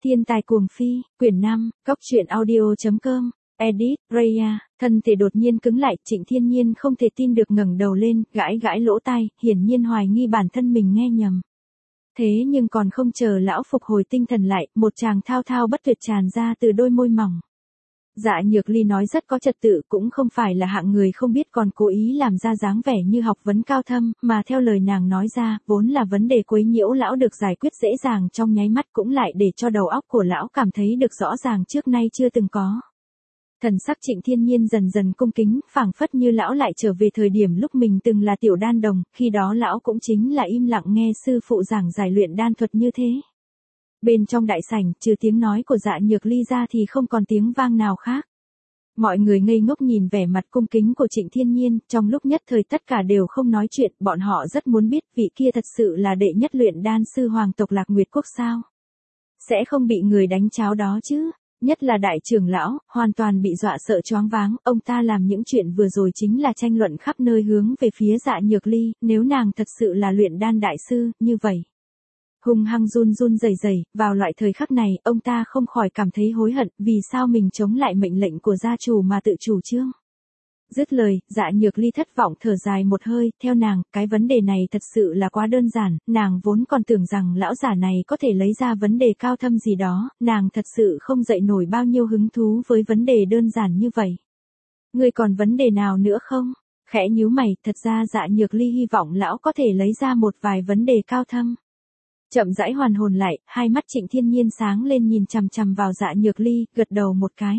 Thiên tài cuồng phi, quyển 5, Cóc truyện audio.com, edit, Raya, thân thể đột nhiên cứng lại, Trịnh Thiên Nhiên không thể tin được ngẩng đầu lên, gãi gãi lỗ tai, hiển nhiên hoài nghi bản thân mình nghe nhầm. Thế nhưng còn không chờ lão phục hồi tinh thần lại, một tràng thao thao bất tuyệt tràn ra từ đôi môi mỏng. Dạ Nhược Ly nói rất có trật tự, cũng không phải là hạng người không biết còn cố ý làm ra dáng vẻ như học vấn cao thâm, mà theo lời nàng nói ra, vốn là vấn đề quấy nhiễu lão được giải quyết dễ dàng trong nháy mắt, cũng lại để cho đầu óc của lão cảm thấy được rõ ràng trước nay chưa từng có. Thần sắc Trịnh Thiên Nhiên dần dần cung kính, phảng phất như lão lại trở về thời điểm lúc mình từng là tiểu đan đồng, khi đó lão cũng chính là im lặng nghe sư phụ giảng giải luyện đan thuật như thế. Bên trong đại sảnh, trừ tiếng nói của Dạ Nhược Ly ra thì không còn tiếng vang nào khác. Mọi người ngây ngốc nhìn vẻ mặt cung kính của Trịnh Thiên Nhiên, trong lúc nhất thời tất cả đều không nói chuyện, bọn họ rất muốn biết vị kia thật sự là đệ nhất luyện đan sư hoàng tộc Lạc Nguyệt Quốc sao? Sẽ không bị người đánh cháo đó chứ? Nhất là đại trưởng lão, hoàn toàn bị dọa sợ choáng váng, ông ta làm những chuyện vừa rồi chính là tranh luận khắp nơi hướng về phía Dạ Nhược Ly, nếu nàng thật sự là luyện đan đại sư, như vậy. Hung hăng run run rẩy rẩy, vào loại thời khắc này, ông ta không khỏi cảm thấy hối hận, vì sao mình chống lại mệnh lệnh của gia chủ mà tự chủ trương. Dứt lời, Dạ Nhược Ly thất vọng thở dài một hơi, theo nàng, cái vấn đề này thật sự là quá đơn giản, nàng vốn còn tưởng rằng lão giả này có thể lấy ra vấn đề cao thâm gì đó, nàng thật sự không dậy nổi bao nhiêu hứng thú với vấn đề đơn giản như vậy. Ngươi còn vấn đề nào nữa không? Khẽ nhíu mày, thật ra Dạ Nhược Ly hy vọng lão có thể lấy ra một vài vấn đề cao thâm. Chậm rãi hoàn hồn lại, hai mắt Trịnh Thiên Nhiên sáng lên nhìn chằm chằm vào Dạ Nhược Ly, gật đầu một cái.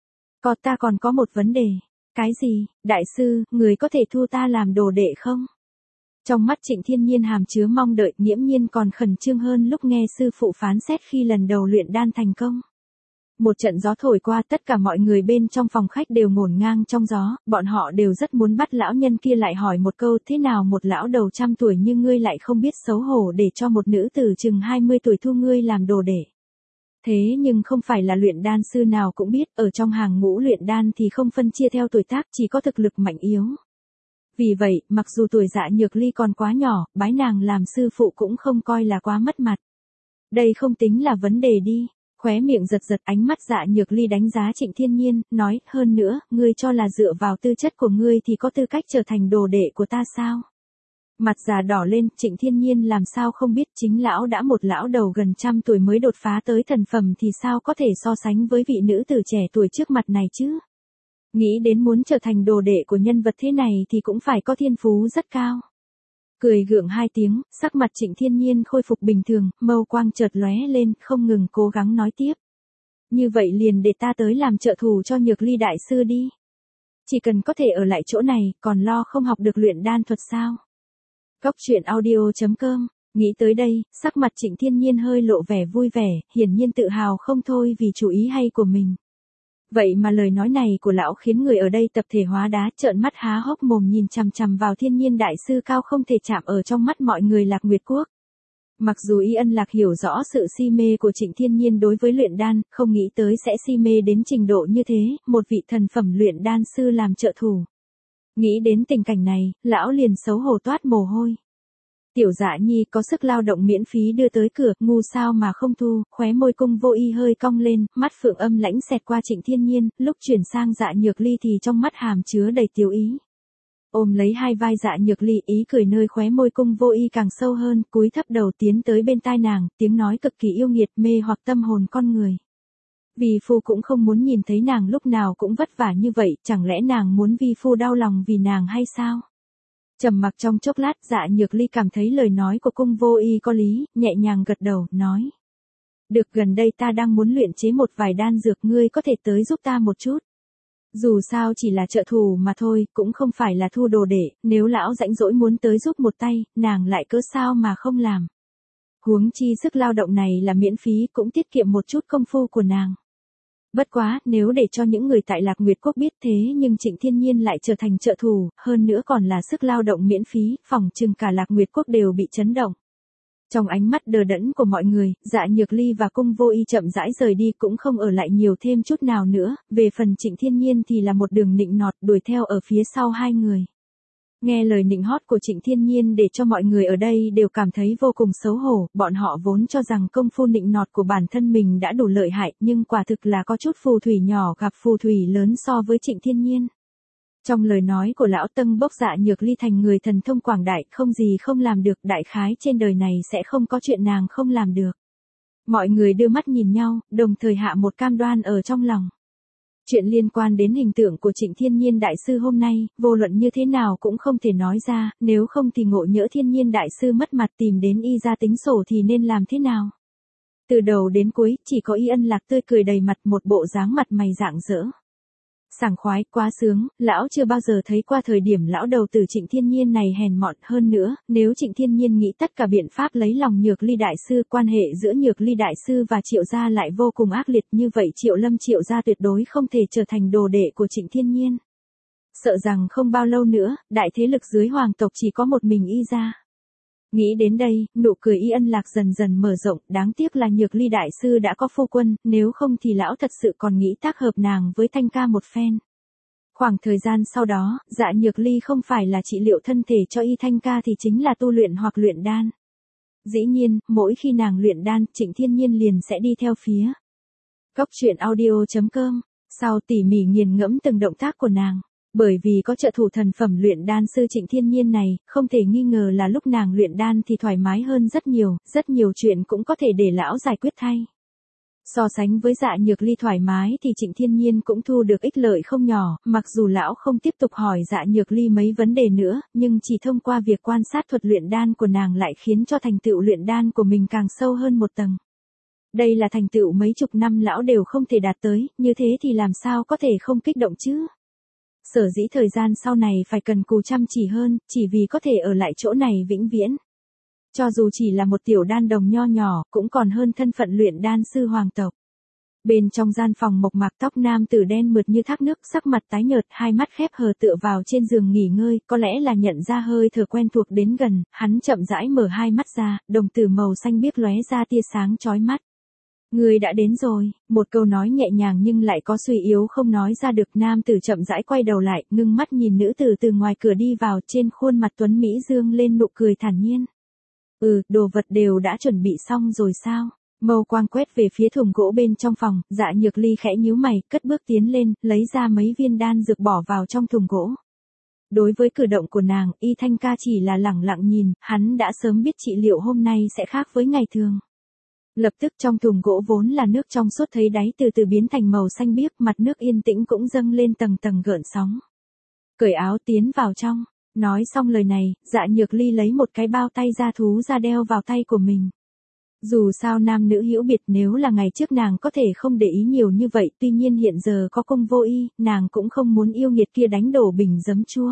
Ta còn có một vấn đề. Cái gì, đại sư, người có thể thu ta làm đồ đệ không? Trong mắt Trịnh Thiên Nhiên hàm chứa mong đợi, nghiễm nhiên còn khẩn trương hơn lúc nghe sư phụ phán xét khi lần đầu luyện đan thành công. Một trận gió thổi qua, tất cả mọi người bên trong phòng khách đều ngổn ngang trong gió, bọn họ đều rất muốn bắt lão nhân kia lại hỏi một câu, thế nào một lão đầu trăm tuổi như ngươi lại không biết xấu hổ để cho một nữ tử chừng 20 tuổi thu ngươi làm đồ đệ. Thế nhưng không phải là luyện đan sư nào cũng biết, ở trong hàng ngũ luyện đan thì không phân chia theo tuổi tác, chỉ có thực lực mạnh yếu. Vì vậy, mặc dù tuổi Dạ Nhược Ly còn quá nhỏ, bái nàng làm sư phụ cũng không coi là quá mất mặt. Đây không tính là vấn đề đi. Khóe miệng giật giật, ánh mắt Dạ Nhược Ly đánh giá Trịnh Thiên Nhiên, nói, hơn nữa, ngươi cho là dựa vào tư chất của ngươi thì có tư cách trở thành đồ đệ của ta sao? Mặt già đỏ lên, Trịnh Thiên Nhiên làm sao không biết chính lão đã một lão đầu gần trăm tuổi mới đột phá tới thần phẩm thì sao có thể so sánh với vị nữ tử trẻ tuổi trước mặt này chứ? Nghĩ đến muốn trở thành đồ đệ của nhân vật thế này thì cũng phải có thiên phú rất cao. Cười gượng hai tiếng, sắc mặt Trịnh Thiên Nhiên khôi phục bình thường, mâu quang chợt lóe lên, không ngừng cố gắng nói tiếp. Như vậy liền để ta tới làm trợ thủ cho Nhược Ly đại sư đi. Chỉ cần có thể ở lại chỗ này, còn lo không học được luyện đan thuật sao? Cóc truyện audio.com, nghĩ tới đây, sắc mặt Trịnh Thiên Nhiên hơi lộ vẻ vui vẻ, hiển nhiên tự hào không thôi vì chủ ý hay của mình. Vậy mà lời nói này của lão khiến người ở đây tập thể hóa đá, trợn mắt há hốc mồm nhìn chằm chằm vào Thiên Nhiên đại sư cao không thể chạm ở trong mắt mọi người Lạc Nguyệt Quốc. Mặc dù Y Ân Lạc hiểu rõ sự si mê của Trịnh Thiên Nhiên đối với luyện đan, không nghĩ tới sẽ si mê đến trình độ như thế, một vị thần phẩm luyện đan sư làm trợ thủ. Nghĩ đến tình cảnh này, lão liền xấu hổ toát mồ hôi. Tiểu Dạ Nhi có sức lao động miễn phí đưa tới cửa, ngu sao mà không thu, khóe môi Cung Vô Y hơi cong lên, mắt phượng âm lãnh xẹt qua Trịnh Thiên Nhiên, lúc chuyển sang Dạ Nhược Ly thì trong mắt hàm chứa đầy tiêu ý. Ôm lấy hai vai Dạ Nhược Ly, ý cười nơi khóe môi Cung Vô Y càng sâu hơn, cúi thấp đầu tiến tới bên tai nàng, tiếng nói cực kỳ yêu nghiệt mê hoặc tâm hồn con người. Vi phu cũng không muốn nhìn thấy nàng lúc nào cũng vất vả như vậy, chẳng lẽ nàng muốn vi phu đau lòng vì nàng hay sao? Trầm mặc trong chốc lát, Dạ Nhược Ly cảm thấy lời nói của Cung Vô Y có lý, nhẹ nhàng gật đầu, nói. Được, gần đây ta đang muốn luyện chế một vài đan dược, ngươi có thể tới giúp ta một chút. Dù sao chỉ là trợ thủ mà thôi, cũng không phải là thu đồ đệ, nếu lão rãnh rỗi muốn tới giúp một tay, nàng lại cớ sao mà không làm. Huống chi sức lao động này là miễn phí, cũng tiết kiệm một chút công phu của nàng. Bất quá, nếu để cho những người tại Lạc Nguyệt Quốc biết thế nhưng Trịnh Thiên Nhiên lại trở thành trợ thủ, hơn nữa còn là sức lao động miễn phí, phỏng chừng cả Lạc Nguyệt Quốc đều bị chấn động. Trong ánh mắt đờ đẫn của mọi người, Dạ Nhược Ly và Cung Vô Y chậm rãi rời đi cũng không ở lại nhiều thêm chút nào nữa, về phần Trịnh Thiên Nhiên thì là một đường nịnh nọt đuổi theo ở phía sau hai người. Nghe lời nịnh hót của Trịnh Thiên Nhiên để cho mọi người ở đây đều cảm thấy vô cùng xấu hổ, bọn họ vốn cho rằng công phu nịnh nọt của bản thân mình đã đủ lợi hại, nhưng quả thực là có chút phù thủy nhỏ gặp phù thủy lớn so với Trịnh Thiên Nhiên. Trong lời nói của lão Tân bốc Dạ Nhược Ly thành người thần thông quảng đại, không gì không làm được, đại khái trên đời này sẽ không có chuyện nàng không làm được. Mọi người đưa mắt nhìn nhau, đồng thời hạ một cam đoan ở trong lòng. Chuyện liên quan đến hình tượng của Trịnh Thiên Nhiên đại sư hôm nay, vô luận như thế nào cũng không thể nói ra, nếu không thì ngộ nhỡ Thiên Nhiên đại sư mất mặt tìm đến y ra tính sổ thì nên làm thế nào? Từ đầu đến cuối, chỉ có Y Ân Lạc tươi cười đầy mặt, một bộ dáng mặt mày rạng rỡ. Sảng khoái, quá sướng, lão chưa bao giờ thấy qua thời điểm lão đầu tử Trịnh Thiên Nhiên này hèn mọn hơn nữa, nếu Trịnh Thiên Nhiên nghĩ tất cả biện pháp lấy lòng Nhược Ly đại sư, quan hệ giữa Nhược Ly đại sư và Triệu gia lại vô cùng ác liệt, như vậy Triệu Lâm Triệu gia tuyệt đối không thể trở thành đồ đệ của Trịnh Thiên Nhiên. Sợ rằng không bao lâu nữa, đại thế lực dưới hoàng tộc chỉ có một mình Y gia. Nghĩ đến đây, nụ cười Y Ân Lạc dần dần mở rộng, đáng tiếc là Nhược Ly đại sư đã có phu quân, nếu không thì lão thật sự còn nghĩ tác hợp nàng với Thanh ca một phen. Khoảng thời gian sau đó, Dạ Nhược Ly không phải là trị liệu thân thể cho Y Thanh ca thì chính là tu luyện hoặc luyện đan. Dĩ nhiên, mỗi khi nàng luyện đan, Trịnh Thiên Nhiên liền sẽ đi theo phía. Cốc truyện audio.com, sau tỉ mỉ nghiền ngẫm từng động tác của nàng. Bởi vì có trợ thủ thần phẩm luyện đan sư Trịnh Thiên Nhiên này, không thể nghi ngờ là lúc nàng luyện đan thì thoải mái hơn rất nhiều chuyện cũng có thể để lão giải quyết thay. So sánh với Dạ Nhược Ly thoải mái thì Trịnh Thiên Nhiên cũng thu được ích lợi không nhỏ, mặc dù lão không tiếp tục hỏi Dạ Nhược Ly mấy vấn đề nữa, nhưng chỉ thông qua việc quan sát thuật luyện đan của nàng lại khiến cho thành tựu luyện đan của mình càng sâu hơn một tầng. Đây là thành tựu mấy chục năm lão đều không thể đạt tới, như thế thì làm sao có thể không kích động chứ? Sở dĩ thời gian sau này phải cần cù chăm chỉ hơn, chỉ vì có thể ở lại chỗ này vĩnh viễn. Cho dù chỉ là một tiểu đan đồng nho nhỏ, cũng còn hơn thân phận luyện đan sư hoàng tộc. Bên trong gian phòng mộc mạc, tóc nam tử đen mượt như thác nước, sắc mặt tái nhợt, hai mắt khép hờ tựa vào trên giường nghỉ ngơi, có lẽ là nhận ra hơi thở quen thuộc đến gần, hắn chậm rãi mở hai mắt ra, đồng tử màu xanh biếc lóe ra tia sáng chói mắt. Người đã đến rồi, một câu nói nhẹ nhàng nhưng lại có suy yếu không nói ra được. Nam tử chậm rãi quay đầu lại, ngưng mắt nhìn nữ tử từ ngoài cửa đi vào, trên khuôn mặt tuấn Mỹ dương lên nụ cười thản nhiên. Đồ vật đều đã chuẩn bị xong rồi sao? Mâu quang quét về phía thùng gỗ bên trong phòng, Dạ Nhược Ly khẽ nhíu mày, cất bước tiến lên, lấy ra mấy viên đan dược bỏ vào trong thùng gỗ. Đối với cử động của nàng, Y Thanh ca chỉ là lẳng lặng nhìn, hắn đã sớm biết trị liệu hôm nay sẽ khác với ngày thường. Lập tức trong thùng gỗ vốn là nước trong suốt thấy đáy từ từ biến thành màu xanh biếc, mặt nước yên tĩnh cũng dâng lên tầng tầng gợn sóng. Cởi áo tiến vào trong, nói xong lời này, Dạ Nhược Ly lấy một cái bao tay da thú ra đeo vào tay của mình. Dù sao nam nữ hữu biệt, nếu là ngày trước nàng có thể không để ý nhiều như vậy, tuy nhiên hiện giờ có công vô y, nàng cũng không muốn yêu nghiệt kia đánh đổ bình giấm chua.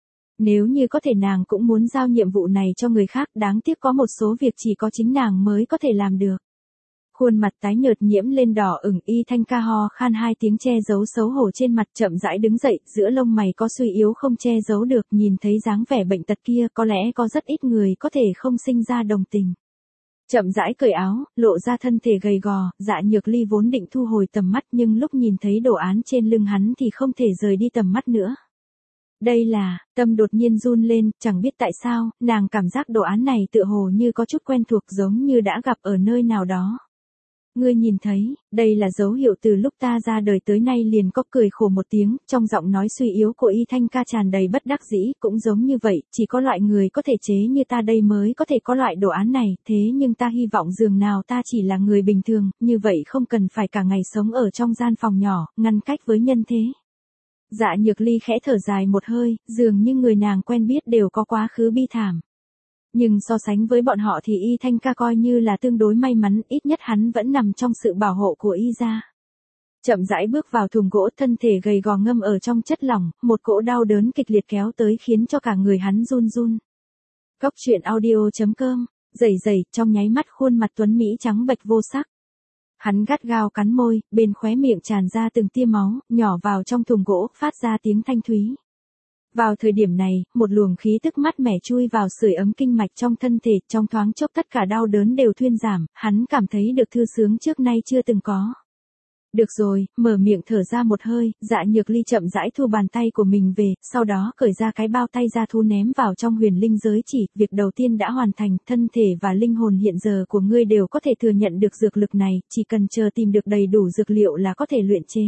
Nếu như có thể nàng cũng muốn giao nhiệm vụ này cho người khác, đáng tiếc có một số việc chỉ có chính nàng mới có thể làm được. Khuôn mặt tái nhợt nhiễm lên đỏ ửng, Y Thanh ca ho khan hai tiếng che giấu xấu hổ trên mặt, chậm rãi đứng dậy, giữa lông mày có suy yếu không che giấu được, nhìn thấy dáng vẻ bệnh tật kia, có lẽ có rất ít người có thể không sinh ra đồng tình. Chậm rãi cởi áo, lộ ra thân thể gầy gò, Dạ Nhược Ly vốn định thu hồi tầm mắt nhưng lúc nhìn thấy đồ án trên lưng hắn thì không thể rời đi tầm mắt nữa. Đây là, tâm đột nhiên run lên, chẳng biết tại sao, nàng cảm giác đồ án này tựa hồ như có chút quen thuộc, giống như đã gặp ở nơi nào đó. Ngươi nhìn thấy, đây là dấu hiệu từ lúc ta ra đời tới nay liền. Có cười khổ một tiếng, trong giọng nói suy yếu của Y Thanh ca tràn đầy bất đắc dĩ, cũng giống như vậy, chỉ có loại người có thể chế như ta đây mới có thể có loại đồ án này, thế nhưng ta hy vọng dường nào ta chỉ là người bình thường, như vậy không cần phải cả ngày sống ở trong gian phòng nhỏ, ngăn cách với nhân thế. Dạ Nhược Ly khẽ thở dài một hơi, dường như người nàng quen biết đều có quá khứ bi thảm. Nhưng so sánh với bọn họ thì Y Thanh ca coi như là tương đối may mắn, ít nhất hắn vẫn nằm trong sự bảo hộ của Y gia. Chậm rãi bước vào thùng gỗ, thân thể gầy gò ngâm ở trong chất lỏng, một cỗ đau đớn kịch liệt kéo tới khiến cho cả người hắn run run. Cốc truyện audio.com, rẩy trong nháy mắt khuôn mặt tuấn Mỹ trắng bệch vô sắc. Hắn gắt gao cắn môi, bên khóe miệng tràn ra từng tia máu, nhỏ vào trong thùng gỗ, phát ra tiếng thanh thúy. Vào thời điểm này, một luồng khí tức mát mẻ chui vào sưởi ấm kinh mạch trong thân thể, trong thoáng chốc tất cả đau đớn đều thuyên giảm, hắn cảm thấy được thư sướng trước nay chưa từng có. Được rồi, mở miệng thở ra một hơi, Dạ Nhược Ly chậm rãi thu bàn tay của mình về, sau đó cởi ra cái bao tay ra thu ném vào trong huyền linh giới chỉ, việc đầu tiên đã hoàn thành, thân thể và linh hồn hiện giờ của ngươi đều có thể thừa nhận được dược lực này, chỉ cần chờ tìm được đầy đủ dược liệu là có thể luyện chế.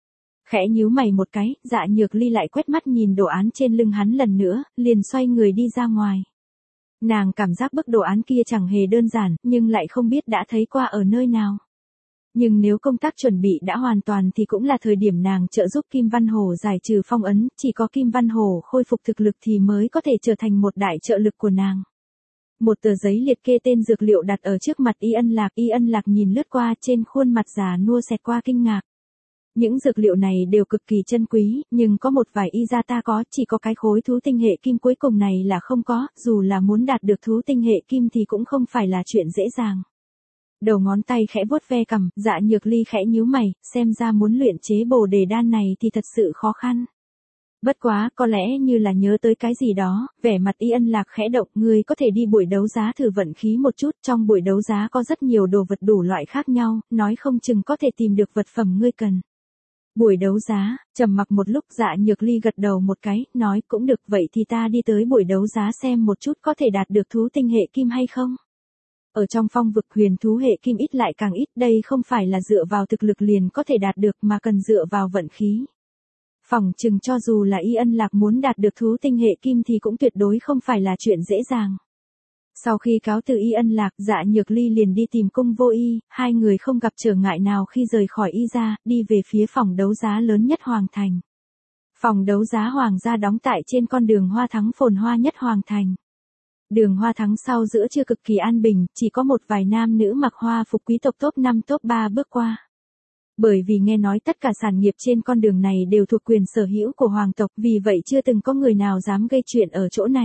Khẽ nhíu mày một cái, Dạ Nhược Ly lại quét mắt nhìn đồ án trên lưng hắn lần nữa, liền xoay người đi ra ngoài. Nàng cảm giác bức đồ án kia chẳng hề đơn giản, nhưng lại không biết đã thấy qua ở nơi nào. Nhưng nếu công tác chuẩn bị đã hoàn toàn thì cũng là thời điểm nàng trợ giúp Kim Văn Hồ giải trừ phong ấn, chỉ có Kim Văn Hồ khôi phục thực lực thì mới có thể trở thành một đại trợ lực của nàng. Một tờ giấy liệt kê tên dược liệu đặt ở trước mặt Y Ân Lạc nhìn lướt qua, trên khuôn mặt già nua xẹt qua kinh ngạc. Những dược liệu này đều cực kỳ chân quý, nhưng có một vài y gia ta có, chỉ có cái khối thú tinh hệ kim cuối cùng này là không có, dù là muốn đạt được thú tinh hệ kim thì cũng không phải là chuyện dễ dàng. Đầu ngón tay khẽ vuốt ve cằm, Dạ Nhược Ly khẽ nhíu mày, xem ra muốn luyện chế bồ đề đan này thì thật sự khó khăn. Bất quá, có lẽ như là nhớ tới cái gì đó, vẻ mặt Y Ân Lạc khẽ động, ngươi có thể đi buổi đấu giá thử vận khí một chút, trong buổi đấu giá có rất nhiều đồ vật đủ loại khác nhau, nói không chừng có thể tìm được vật phẩm ngươi cần. Buổi đấu giá, trầm mặc một lúc, Dạ Nhược Ly gật đầu một cái, nói cũng được, vậy thì ta đi tới buổi đấu giá xem một chút có thể đạt được thú tinh hệ kim hay không. Ở trong phong vực huyền thú hệ kim ít lại càng ít, đây không phải là dựa vào thực lực liền có thể đạt được mà cần dựa vào vận khí. Phỏng chừng cho dù là Y Ân Lạc muốn đạt được thú tinh hệ kim thì cũng tuyệt đối không phải là chuyện dễ dàng. Sau khi cáo từ Y Ân Lạc, Dạ Nhược Ly liền đi tìm Cung Vô Y, hai người không gặp trở ngại nào khi rời khỏi Y gia, đi về phía phòng đấu giá lớn nhất Hoàng Thành. Phòng đấu giá Hoàng gia đóng tại trên con đường Hoa Thắng phồn hoa nhất Hoàng Thành. Đường Hoa Thắng sau giữa trưa cực kỳ an bình, chỉ có một vài nam nữ mặc hoa phục quý tộc top 5 top 3 bước qua. Bởi vì nghe nói tất cả sản nghiệp trên con đường này đều thuộc quyền sở hữu của hoàng tộc, vì vậy chưa từng có người nào dám gây chuyện ở chỗ này.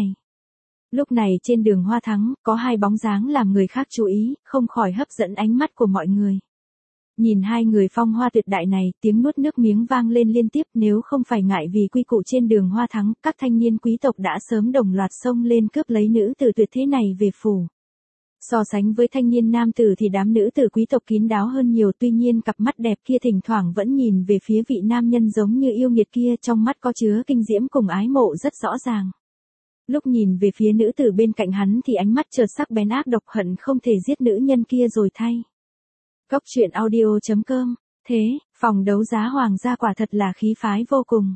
Lúc này trên đường Hoa Thắng, có hai bóng dáng làm người khác chú ý, không khỏi hấp dẫn ánh mắt của mọi người. Nhìn hai người phong hoa tuyệt đại này, tiếng nuốt nước miếng vang lên liên tiếp, nếu không phải ngại vì quy củ trên đường Hoa Thắng, các thanh niên quý tộc đã sớm đồng loạt xông lên cướp lấy nữ tử tuyệt thế này về phủ. So sánh với thanh niên nam tử thì đám nữ tử quý tộc kín đáo hơn nhiều, tuy nhiên cặp mắt đẹp kia thỉnh thoảng vẫn nhìn về phía vị nam nhân giống như yêu nghiệt kia, trong mắt có chứa kinh diễm cùng ái mộ rất rõ ràng. Lúc nhìn về phía nữ tử bên cạnh hắn thì ánh mắt chợt sắc bén ác độc, hận không thể giết nữ nhân kia rồi thay. Góc truyện audio.com. Thế, phòng đấu giá Hoàng gia quả thật là khí phái vô cùng.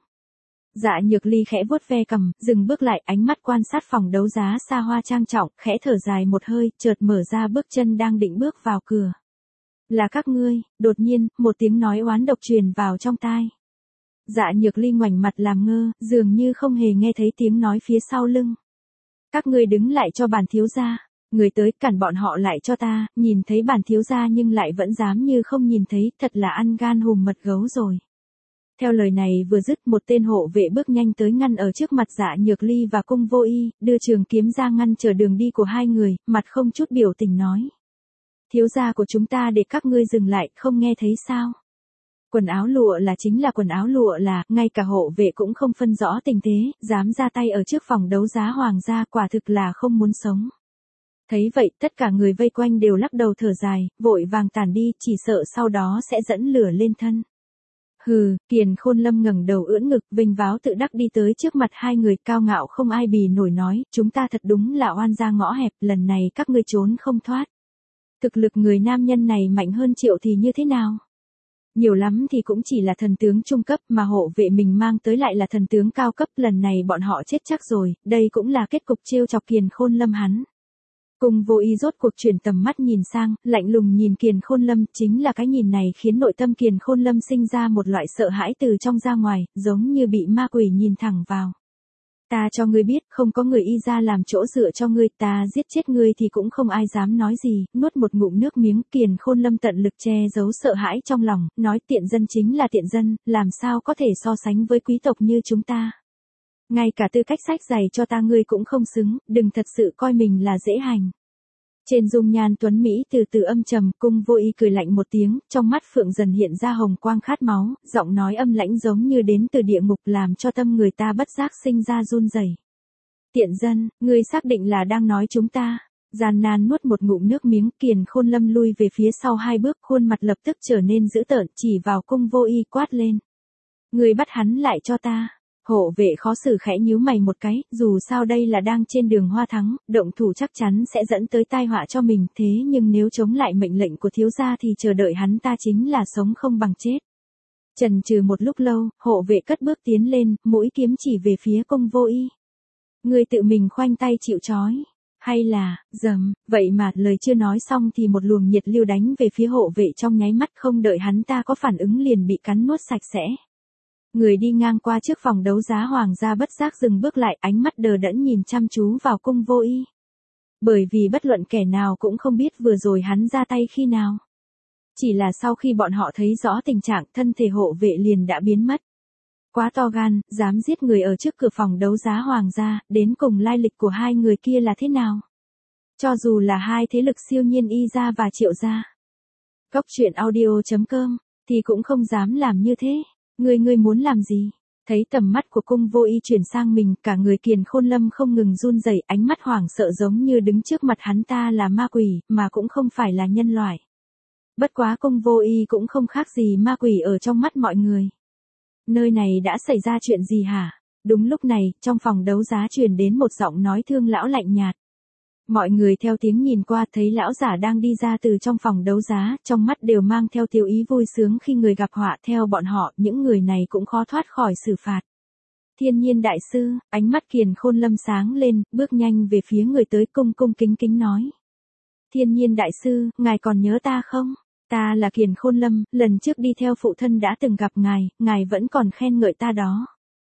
Dạ Nhược Ly khẽ vuốt ve cằm, dừng bước lại, ánh mắt quan sát phòng đấu giá xa hoa trang trọng, khẽ thở dài một hơi, chợt mở ra bước chân đang định bước vào cửa. Là các ngươi, đột nhiên, một tiếng nói oán độc truyền vào trong tai. Dạ Nhược Ly ngoảnh mặt làm ngơ, dường như không hề nghe thấy tiếng nói phía sau lưng. Các ngươi đứng lại cho bản thiếu gia. Người tới cản bọn họ lại cho ta, nhìn thấy bản thiếu gia nhưng lại vẫn dám như không nhìn thấy, thật là ăn gan hùm mật gấu rồi. Theo lời này vừa dứt, một tên hộ vệ bước nhanh tới ngăn ở trước mặt Dạ Nhược Ly và Cung Vô Y, đưa trường kiếm ra ngăn trở đường đi của hai người, mặt không chút biểu tình nói. Thiếu gia của chúng ta để các ngươi dừng lại, không nghe thấy sao? Quần áo lụa là chính là quần áo lụa là, ngay cả hộ vệ cũng không phân rõ tình thế, dám ra tay ở trước phòng đấu giá Hoàng gia, quả thực là không muốn sống. Thấy vậy, tất cả người vây quanh đều lắc đầu thở dài, vội vàng tản đi, chỉ sợ sau đó sẽ dẫn lửa lên thân. Hừ, Kiền Khôn Lâm ngẩng đầu ưỡn ngực, vinh váo tự đắc đi tới trước mặt hai người, cao ngạo không ai bì nổi nói, chúng ta thật đúng là oan gia ngõ hẹp, lần này các ngươi trốn không thoát. Thực lực người nam nhân này mạnh hơn Triệu thì như thế nào? Nhiều lắm thì cũng chỉ là thần tướng trung cấp, mà hộ vệ mình mang tới lại là thần tướng cao cấp, lần này bọn họ chết chắc rồi, đây cũng là kết cục trêu chọc Kiền Khôn Lâm hắn. Cung Vô Y rốt cuộc chuyển tầm mắt nhìn sang, lạnh lùng nhìn Kiền Khôn Lâm, chính là cái nhìn này khiến nội tâm Kiền Khôn Lâm sinh ra một loại sợ hãi từ trong ra ngoài, giống như bị ma quỷ nhìn thẳng vào. Ta cho ngươi biết, không có người Y gia làm chỗ dựa cho ngươi, ta giết chết ngươi thì cũng không ai dám nói gì, nuốt một ngụm nước miếng, Kiền Khôn Lâm tận lực che giấu sợ hãi trong lòng, nói tiện dân chính là tiện dân, làm sao có thể so sánh với quý tộc như chúng ta. Ngay cả tư cách sách giày cho ta ngươi cũng không xứng, đừng thật sự coi mình là dễ hành. Trên dung nhan tuấn Mỹ từ từ âm trầm, Cung Vô Y cười lạnh một tiếng, trong mắt phượng dần hiện ra hồng quang khát máu, giọng nói âm lãnh giống như đến từ địa ngục làm cho tâm người ta bất giác sinh ra run rẩy. Tiện dân, ngươi xác định là đang nói chúng ta? Gian nan nuốt một ngụm nước miếng, Kiền Khôn Lâm lui về phía sau 2 bước, khuôn mặt lập tức trở nên dữ tợn, chỉ vào Cung Vô Y quát lên. Người bắt hắn lại cho ta. Hộ vệ khó xử khẽ nhíu mày một cái, dù sao đây là đang trên đường hoa thắng, động thủ chắc chắn sẽ dẫn tới tai họa cho mình, thế nhưng nếu chống lại mệnh lệnh của thiếu gia thì chờ đợi hắn ta chính là sống không bằng chết. Chần chừ một lúc lâu, hộ vệ cất bước tiến lên, mũi kiếm chỉ về phía Cung Vô Y. Người tự mình khoanh tay chịu trói. Hay là, vậy mà lời chưa nói xong thì một luồng nhiệt lưu đánh về phía hộ vệ trong nháy mắt, không đợi hắn ta có phản ứng liền bị cắn nuốt sạch sẽ. Người đi ngang qua trước phòng đấu giá hoàng gia bất giác dừng bước lại, ánh mắt đờ đẫn nhìn chăm chú vào Cung Vô Y. Bởi vì bất luận kẻ nào cũng không biết vừa rồi hắn ra tay khi nào. Chỉ là sau khi bọn họ thấy rõ tình trạng, thân thể hộ vệ liền đã biến mất. Quá to gan, dám giết người ở trước cửa phòng đấu giá hoàng gia, đến cùng lai lịch của hai người kia là thế nào? Cho dù là hai thế lực siêu nhiên Y gia và Triệu gia, Cốc truyện audio.com, thì cũng không dám làm như thế. Ngươi muốn làm gì? Thấy tầm mắt của Cung Vô Y chuyển sang mình, cả người Kiền Khôn Lâm không ngừng run rẩy, ánh mắt hoảng sợ giống như đứng trước mặt hắn ta là ma quỷ, mà cũng không phải là nhân loại. Bất quá Cung Vô Y cũng không khác gì ma quỷ ở trong mắt mọi người. Nơi này đã xảy ra chuyện gì hả? Đúng lúc này, trong phòng đấu giá truyền đến một giọng nói thương lão lạnh nhạt. Mọi người theo tiếng nhìn qua, thấy lão giả đang đi ra từ trong phòng đấu giá, trong mắt đều mang theo tiêu ý vui sướng khi người gặp họa. Theo bọn họ, những người này cũng khó thoát khỏi xử phạt. Thiên Nhiên đại sư, ánh mắt Kiền Khôn Lâm sáng lên, bước nhanh về phía người tới, cung kính nói. Thiên Nhiên đại sư, ngài còn nhớ ta không? Ta là Kiền Khôn Lâm, lần trước đi theo phụ thân đã từng gặp ngài vẫn còn khen ngợi ta đó.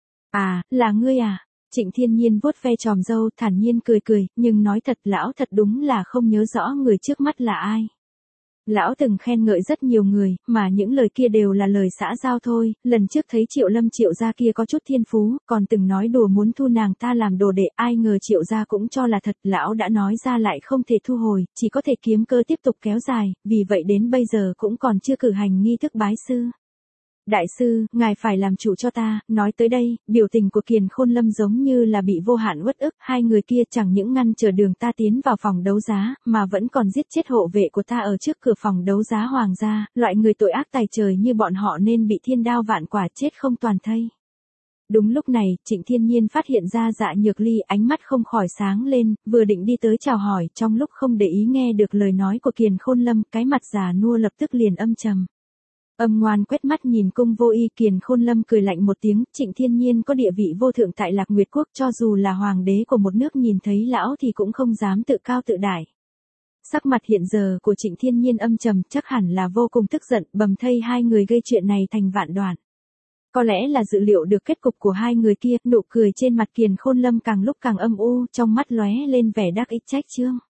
À, là ngươi à? Trịnh Thiên Nhiên vuốt ve chòm râu, thản nhiên cười, nhưng nói thật, lão thật đúng là không nhớ rõ người trước mắt là ai. Lão từng khen ngợi rất nhiều người, mà những lời kia đều là lời xã giao thôi, lần trước thấy Triệu Lâm Triệu gia kia có chút thiên phú, còn từng nói đùa muốn thu nàng ta làm đồ đệ, ai ngờ Triệu gia cũng cho là thật, lão đã nói ra lại không thể thu hồi, chỉ có thể kiếm cơ tiếp tục kéo dài, vì vậy đến bây giờ cũng còn chưa cử hành nghi thức bái sư. Đại sư, ngài phải làm chủ cho ta. Nói tới đây, biểu tình của Kiền Khôn Lâm giống như là bị vô hạn uất ức, hai người kia chẳng những ngăn trở đường ta tiến vào phòng đấu giá, mà vẫn còn giết chết hộ vệ của ta ở trước cửa phòng đấu giá hoàng gia, loại người tội ác tày trời như bọn họ nên bị thiên đao vạn quả, chết không toàn thây. Đúng lúc này, Trịnh Thiên Nhiên phát hiện ra Dạ Nhược Ly, ánh mắt không khỏi sáng lên, vừa định đi tới chào hỏi, trong lúc không để ý nghe được lời nói của Kiền Khôn Lâm, cái mặt già nua lập tức liền âm trầm. Âm ngoan quét mắt nhìn Cung Vô Y. Kiền Khôn Lâm cười lạnh một tiếng, Trịnh Thiên Nhiên có địa vị vô thượng tại Lạc Nguyệt Quốc, cho dù là hoàng đế của một nước nhìn thấy lão thì cũng không dám tự cao tự đại. Sắc mặt hiện giờ của Trịnh Thiên Nhiên âm trầm, chắc hẳn là vô cùng tức giận, bầm thây hai người gây chuyện này thành vạn đoạn. Có lẽ là dự liệu được kết cục của hai người kia, nụ cười trên mặt Kiền Khôn Lâm càng lúc càng âm u, trong mắt lóe lên vẻ đắc ý trách chương.